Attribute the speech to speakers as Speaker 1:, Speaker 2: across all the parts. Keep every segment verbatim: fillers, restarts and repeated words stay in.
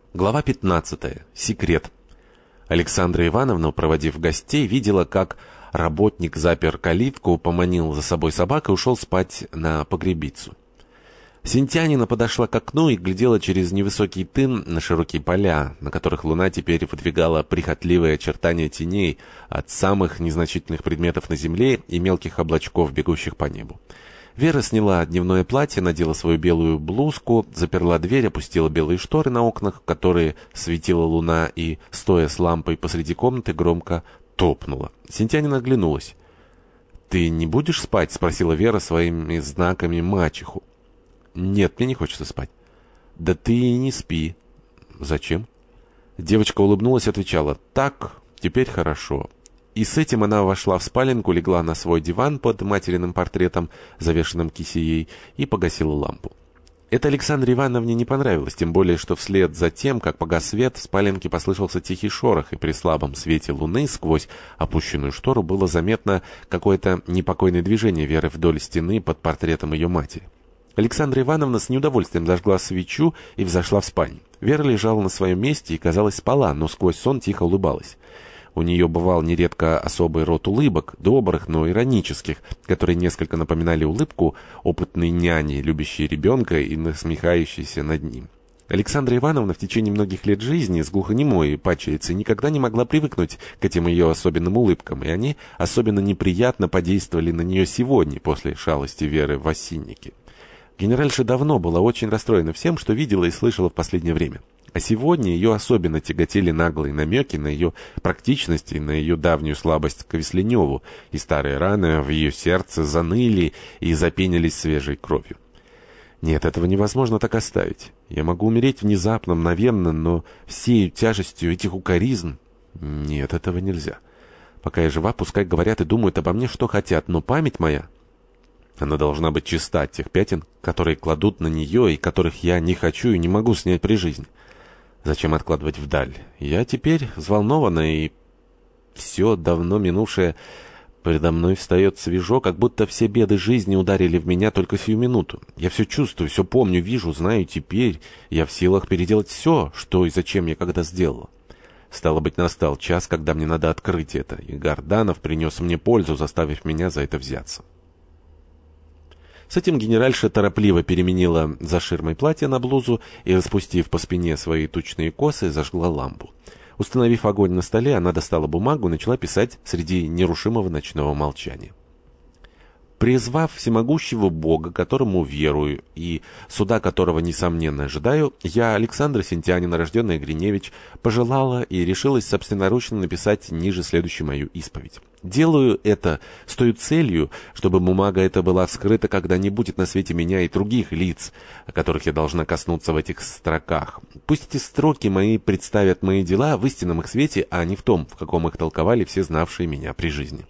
Speaker 1: Глава пятнадцатая. Секрет. Александра Ивановна, проводив гостей, видела, как работник запер калитку, поманил за собой собак и ушел спать на погребицу. Синтянина подошла к окну и глядела через невысокий тын на широкие поля, на которых луна теперь выдвигала прихотливые очертания теней от самых незначительных предметов на земле и мелких облачков, бегущих по небу. Вера сняла дневное платье, надела свою белую блузку, заперла дверь, опустила белые шторы на окнах, в которые светила луна, и, стоя с лампой посреди комнаты, громко топнула. Синтянина оглянулась. «Ты не будешь спать?» — спросила Вера своими знаками мачеху. «Нет, мне не хочется спать». «Да ты и не спи». «Зачем?» Девочка улыбнулась и отвечала: «Так, теперь хорошо». И с этим она вошла в спаленку, легла на свой диван под материным портретом, завешенным кисеей, и погасила лампу. Это Александре Ивановне не понравилось, тем более, что вслед за тем, как погас свет, в спаленке послышался тихий шорох, и при слабом свете луны сквозь опущенную штору было заметно какое-то непокойное движение Веры вдоль стены под портретом ее матери. Александра Ивановна с неудовольствием зажгла свечу и взошла в спальню. Вера лежала на своем месте и, казалось, спала, но сквозь сон тихо улыбалась. У нее бывал нередко особый род улыбок, добрых, но иронических, которые несколько напоминали улыбку опытной няни, любящей ребенка и насмехающейся над ним. Александра Ивановна в течение многих лет жизни с глухонемой падчерицей никогда не могла привыкнуть к этим ее особенным улыбкам, и они особенно неприятно подействовали на нее сегодня, после шалости Веры в осиннике. Генеральша давно была очень расстроена всем, что видела и слышала в последнее время. А сегодня ее особенно тяготели наглые намеки на ее практичность и на ее давнюю слабость к Весленеву, и старые раны в ее сердце заныли и запенились свежей кровью. Нет, этого невозможно так оставить. Я могу умереть внезапно, мгновенно, но всей тяжестью этих укоризн... Нет, этого нельзя. Пока я жива, пускай говорят и думают обо мне, что хотят, но память моя... Она должна быть чиста от тех пятен, которые кладут на нее и которых я не хочу и не могу снять при жизни. Зачем откладывать вдаль? Я теперь взволнована, и все давно минувшее предо мной встает свежо, как будто все беды жизни ударили в меня только сию минуту. Я все чувствую, все помню, вижу, знаю, теперь я в силах переделать все, что и зачем я когда сделала. Стало быть, настал час, когда мне надо открыть это, и Горданов принес мне пользу, заставив меня за это взяться. С этим генеральша торопливо переменила за ширмой платье на блузу и, распустив по спине свои тучные косы, зажгла лампу. Установив огонь на столе, она достала бумагу и начала писать среди нерушимого ночного молчания. «Призвав всемогущего Бога, которому верую, и суда которого, несомненно, ожидаю, я, Александра Синтянина, рожденная Гриневич, пожелала и решилась собственноручно написать ниже следующую мою исповедь. Делаю это с той целью, чтобы бумага эта была вскрыта, когда не будет на свете меня и других лиц, которых я должна коснуться в этих строках. Пусть эти строки мои представят мои дела в истинном их свете, а не в том, в каком их толковали все знавшие меня при жизни.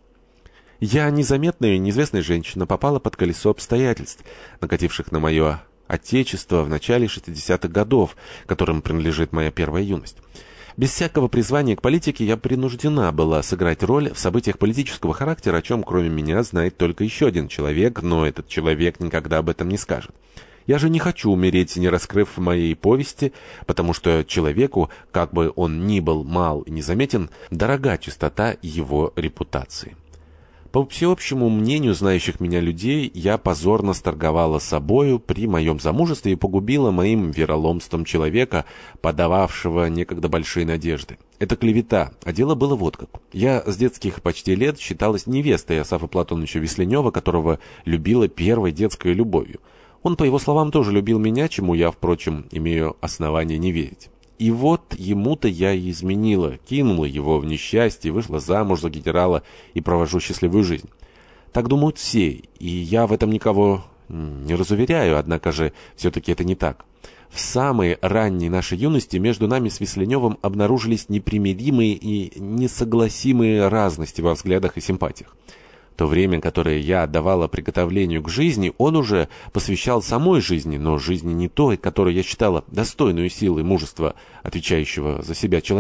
Speaker 1: Я, незаметная и неизвестная женщина, попала под колесо обстоятельств, накативших на мое отечество в начале шестидесятых годов, которым принадлежит моя первая юность. Без всякого призвания к политике я принуждена была сыграть роль в событиях политического характера, о чем кроме меня знает только еще один человек, но этот человек никогда об этом не скажет. Я же не хочу умереть, не раскрыв моей повести, потому что человеку, как бы он ни был мал и незаметен, дорога чистота его репутации. По всеобщему мнению знающих меня людей, я позорно сторговала собою при моем замужестве и погубила моим вероломством человека, подававшего некогда большие надежды. Это клевета, а дело было вот как. Я с детских почти лет считалась невестой Асафа Платоновича Весленева, которого любила первой детской любовью. Он, по его словам, тоже любил меня, чему я, впрочем, имею основание не верить. И вот ему-то я и изменила, кинула его в несчастье, вышла замуж за генерала и провожу счастливую жизнь. Так думают все, и я в этом никого не разуверяю, однако же все-таки это не так. В самой ранней нашей юности между нами с Весленевым обнаружились непримиримые и несогласимые разности во взглядах и симпатиях. То время, которое я отдавала приготовлению к жизни, он уже посвящал самой жизни, но жизни не той, которую я считала достойную силы мужества, отвечающего за себя человека.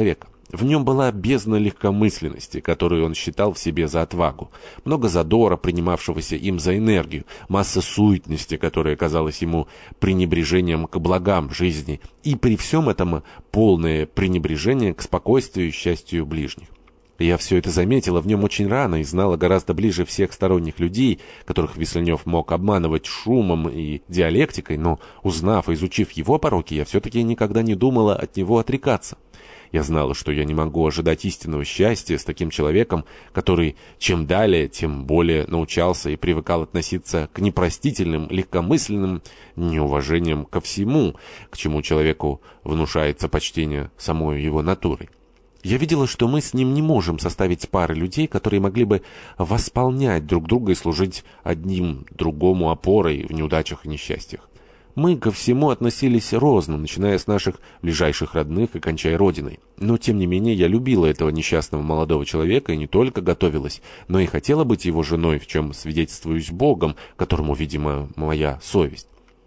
Speaker 1: В нем была бездна легкомысленности, которую он считал в себе за отвагу, много задора, принимавшегося им за энергию, масса суетности, которая казалась ему пренебрежением к благам жизни, и при всем этом полное пренебрежение к спокойствию и счастью ближних. Я все это заметила в нем очень рано и знала гораздо ближе всех сторонних людей, которых Весленев мог обманывать шумом и диалектикой, но, узнав и изучив его пороки, я все-таки никогда не думала от него отрекаться. Я знала, что я не могу ожидать истинного счастья с таким человеком, который чем далее, тем более научался и привыкал относиться к непростительным, легкомысленным неуважением ко всему, к чему человеку внушается почтение самой его натурой. Я видела, что мы с ним не можем составить пары людей, которые могли бы восполнять друг друга и служить одним другому опорой в неудачах и несчастьях. Мы ко всему относились розно, начиная с наших ближайших родных и кончая родиной. Но, тем не менее, я любила этого несчастного молодого человека и не только готовилась, но и хотела быть его женой, в чем свидетельствуюсь Богом, которому, видимо, моя совесть.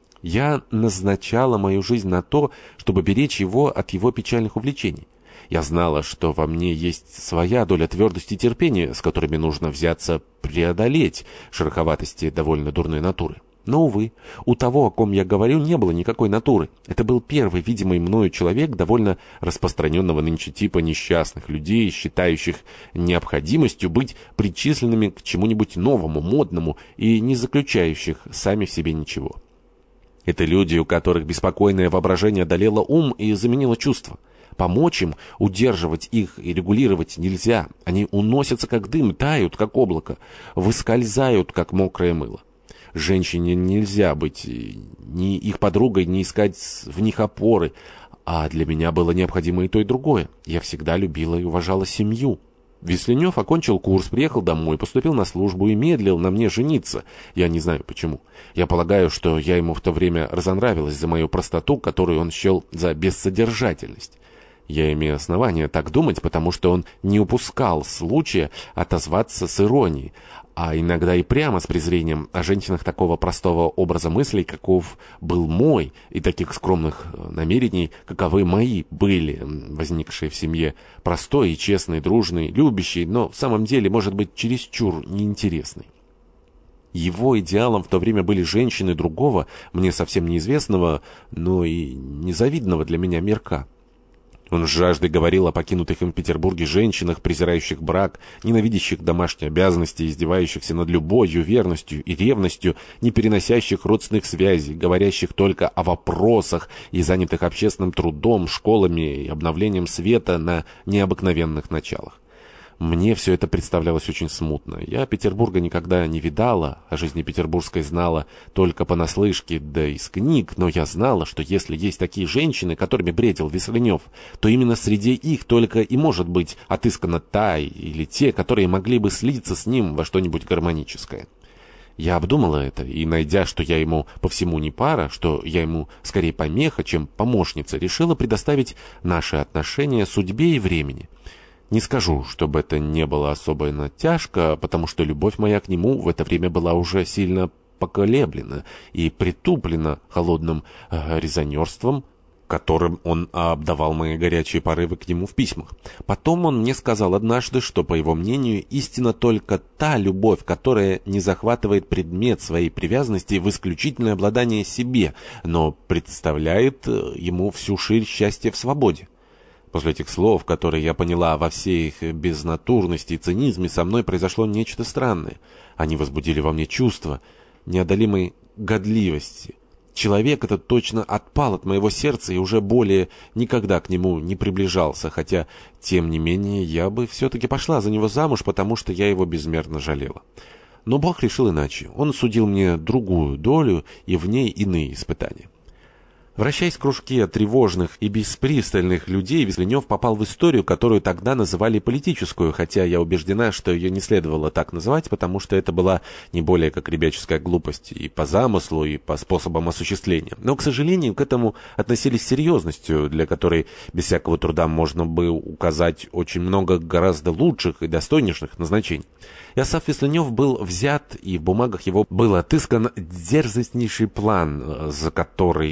Speaker 1: Я назначала мою жизнь на то, чтобы беречь его от его печальных увлечений. Я знала, что во мне есть своя доля твердости и терпения, с которыми нужно взяться преодолеть шероховатости довольно дурной натуры. Но, увы, у того, о ком я говорю, не было никакой натуры. Это был первый видимый мною человек довольно распространенного нынче типа несчастных людей, считающих необходимостью быть причисленными к чему-нибудь новому, модному и не заключающих сами в себе ничего. Это люди, у которых беспокойное воображение одолело ум и заменило чувство. Помочь им, удерживать их и регулировать нельзя. Они уносятся, как дым, тают, как облако, выскользают, как мокрое мыло. Женщине нельзя быть ни их подругой, ни искать в них опоры, а для меня было необходимо и то, и другое. Я всегда любила и уважала семью. Весленев окончил курс, приехал домой, поступил на службу и медлил на мне жениться. Я не знаю почему. Я полагаю, что я ему в то время разонравилась за мою простоту, которую он счел за бессодержательность. Я имею основания так думать, потому что он не упускал случая отозваться с иронией, а иногда и прямо с презрением о женщинах такого простого образа мыслей, каков был мой, и таких скромных намерений, каковы мои были, возникшие в семье, простой и честной, дружной, любящей, но в самом деле, может быть, чересчур неинтересной. Его идеалом в то время были женщины другого, мне совсем неизвестного, но и незавидного для меня мирка. Он с жаждой говорил о покинутых им в Петербурге женщинах, презирающих брак, ненавидящих домашние обязанности, издевающихся над любовью, верностью и ревностью, не переносящих родственных связей, говорящих только о вопросах и занятых общественным трудом, школами и обновлением света на необыкновенных началах. Мне все это представлялось очень смутно. Я Петербурга никогда не видала, о жизни петербургской знала только понаслышке, да из книг, но я знала, что если есть такие женщины, которыми бредил Весленев, то именно среди их только и может быть отыскана та или те, которые могли бы слиться с ним во что-нибудь гармоническое. Я обдумала это, и, найдя, что я ему по всему не пара, что я ему скорее помеха, чем помощница, решила предоставить наши отношения судьбе и времени. Не скажу, чтобы это не было особенно тяжко, потому что любовь моя к нему в это время была уже сильно поколеблена и притуплена холодным э, резонерством, которым он обдавал мои горячие порывы к нему в письмах. Потом он мне сказал однажды, что, по его мнению, истинна только та любовь, которая не захватывает предмет своей привязанности в исключительное обладание себе, но представляет ему всю ширь счастья в свободе. После этих слов, которые я поняла во всей их безнатурности и цинизме, со мной произошло нечто странное. Они возбудили во мне чувство неодолимой годливости. Человек этот точно отпал от моего сердца и уже более никогда к нему не приближался, хотя, тем не менее, я бы все-таки пошла за него замуж, потому что я его безмерно жалела. Но Бог решил иначе. Он судил мне другую долю и в ней иные испытания. Вращаясь в кружке тревожных и беспристальных людей, Весленев попал в историю, которую тогда называли политическую, хотя я убеждена, что ее не следовало так называть, потому что это была не более как ребяческая глупость и по замыслу, и по способам осуществления. Но, к сожалению, к этому относились с серьезностью, для которой без всякого труда можно бы указать очень много гораздо лучших и достойнейших назначений. Иосаф Весленев был взят, и в бумагах его был отыскан дерзостнейший план, за который автор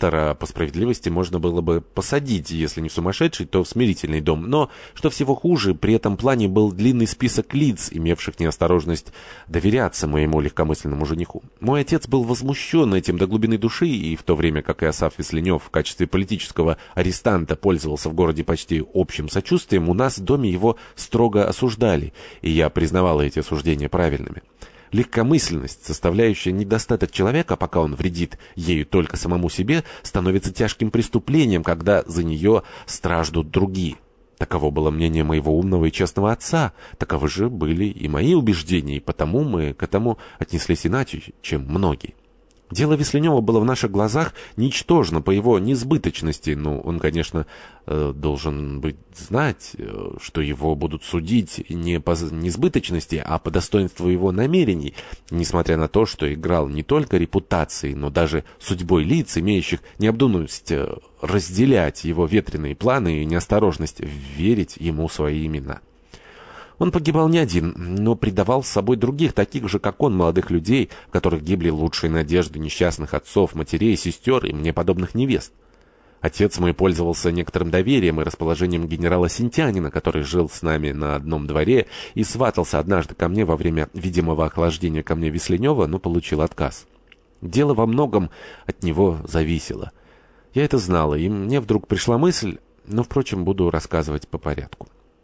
Speaker 1: Виктора по справедливости можно было бы посадить, если не в сумасшедший, то в смирительный дом. Но, что всего хуже, при этом плане был длинный список лиц, имевших неосторожность доверяться моему легкомысленному жениху. Мой отец был возмущен этим до глубины души, и в то время как Иосаф Весленев в качестве политического арестанта пользовался в городе почти общим сочувствием, у нас в доме его строго осуждали, и я признавал эти осуждения правильными. Легкомысленность, составляющая недостаток человека, пока он вредит ею только самому себе, становится тяжким преступлением, когда за нее страждут другие. Таково было мнение моего умного и честного отца, таковы же были и мои убеждения, и потому мы к этому отнеслись иначе, чем многие. Дело Весленева было в наших глазах ничтожно по его несбыточности, но он, конечно, должен быть знать, что его будут судить не по несбыточности, а по достоинству его намерений, несмотря на то, что играл не только репутацией, но даже судьбой лиц, имеющих необдуманность разделять его ветреные планы и неосторожность верить ему свои имена. Он погибал не один, но предавал с собой других, таких же, как он, молодых людей, в которых гибли лучшие надежды несчастных отцов, матерей, сестер и мне подобных невест. Отец мой пользовался некоторым доверием и расположением генерала Синтянина, который жил с нами на одном дворе и сватался однажды ко мне во время видимого охлаждения ко мне Весленева, но получил отказ. Дело во многом от него зависело. Я это знала, и мне вдруг пришла мысль, но, впрочем, буду рассказывать по порядку.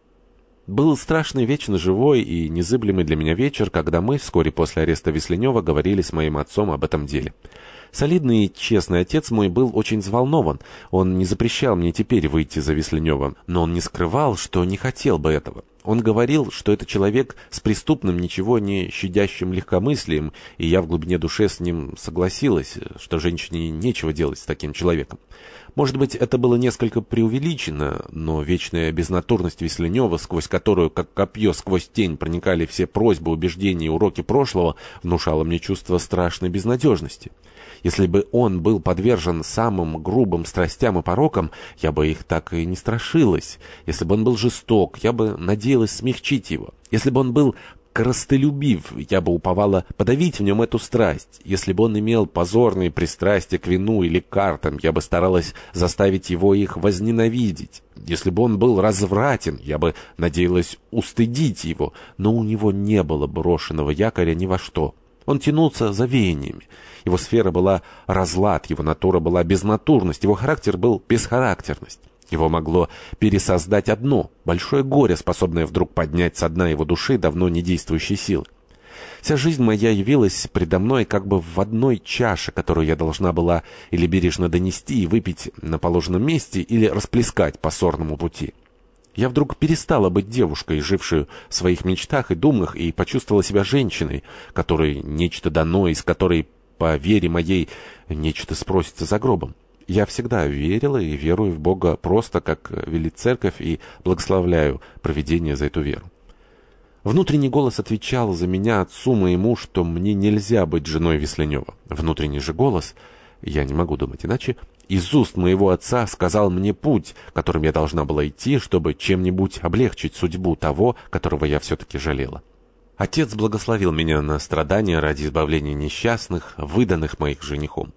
Speaker 1: Был страшный, вечно живой и незыблемый для меня вечер, когда мы, вскоре после ареста Весленева, говорили с моим отцом об этом деле. Солидный и честный отец мой был очень взволнован. Он не запрещал мне теперь выйти за Весленева, но он не скрывал, что не хотел бы этого. Он говорил, что это человек с преступным, ничего не щадящим легкомыслием, и я в глубине души с ним согласилась, что женщине нечего делать с таким человеком. Может быть, это было несколько преувеличено, но вечная безнатурность Весленева, сквозь которую, как копье сквозь тень, проникали все просьбы, убеждения и уроки прошлого, внушала мне чувство страшной безнадежности. Если бы он был подвержен самым грубым страстям и порокам, я бы их так и не страшилась. Если бы он был жесток, я бы надеялась смягчить его. Если бы он был корыстолюбив, я бы уповала подавить в нем эту страсть. Если бы он имел позорные пристрастия к вину или картам, я бы старалась заставить его их возненавидеть. Если бы он был развратен, я бы надеялась устыдить его, но у него не было брошенного якоря ни во что. Он тянулся за веяниями. Его сфера была разлад, его натура была безнатурность, его характер был бесхарактерность. Его могло пересоздать одно, большое горе, способное вдруг поднять со дна его души давно недействующие силы. Вся жизнь моя явилась предо мной как бы в одной чаше, которую я должна была или бережно донести и выпить на положенном месте, или расплескать по сорному пути. Я вдруг перестала быть девушкой, жившей в своих мечтах и думах, и почувствовала себя женщиной, которой нечто дано, из которой, по вере моей, нечто спросится за гробом. Я всегда верила и верую в Бога просто, как велит церковь, и благословляю провидение за эту веру. Внутренний голос отвечал за меня отцу моему, что мне нельзя быть женой Весленева. Внутренний же голос, я не могу думать иначе, из уст моего отца сказал мне путь, которым я должна была идти, чтобы чем-нибудь облегчить судьбу того, которого я все-таки жалела. Отец благословил меня на страдания ради избавления несчастных, выданных моих женихом.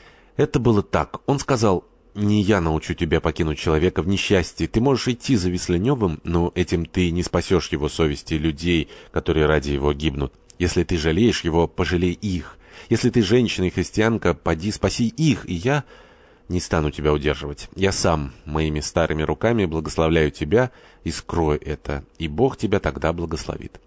Speaker 1: Это было так. Он сказал: «Не я научу тебя покинуть человека в несчастье. Ты можешь идти за Весленевым, но этим ты не спасешь его совести и людей, которые ради его гибнут. Если ты жалеешь его, пожалей их. Если ты женщина и христианка, поди спаси их, и я не стану тебя удерживать. Я сам моими старыми руками благословляю тебя и скрою это, и Бог тебя тогда благословит».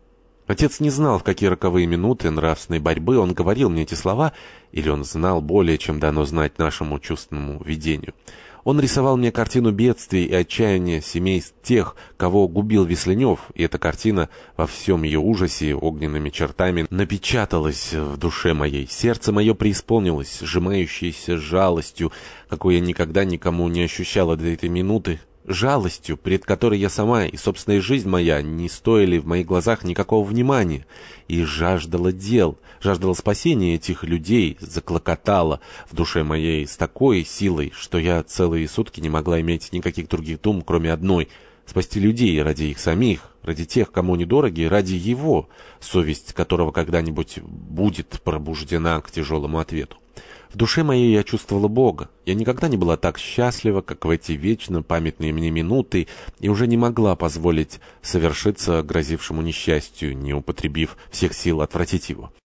Speaker 1: Отец не знал, в какие роковые минуты нравственной борьбы он говорил мне эти слова, или он знал более, чем дано знать нашему чувственному видению. Он рисовал мне картину бедствий и отчаяния семейств тех, кого губил Весленев, и эта картина во всем ее ужасе огненными чертами напечаталась в душе моей. Сердце мое преисполнилось, сжимающееся жалостью, какой я никогда никому не ощущала до этой минуты, жалостью, перед которой я сама и собственная жизнь моя не стоили в моих глазах никакого внимания, и жаждала дел, жаждала спасения этих людей, заклокотала в душе моей с такой силой, что я целые сутки не могла иметь никаких других дум, кроме одной — спасти людей ради их самих, ради тех, кому недороги, ради его, совесть которого когда-нибудь будет пробуждена к тяжелому ответу. В душе моей я чувствовала Бога. Я никогда не была так счастлива, как в эти вечно памятные мне минуты, и уже не могла позволить совершиться грозившему несчастью, не употребив всех сил отвратить его.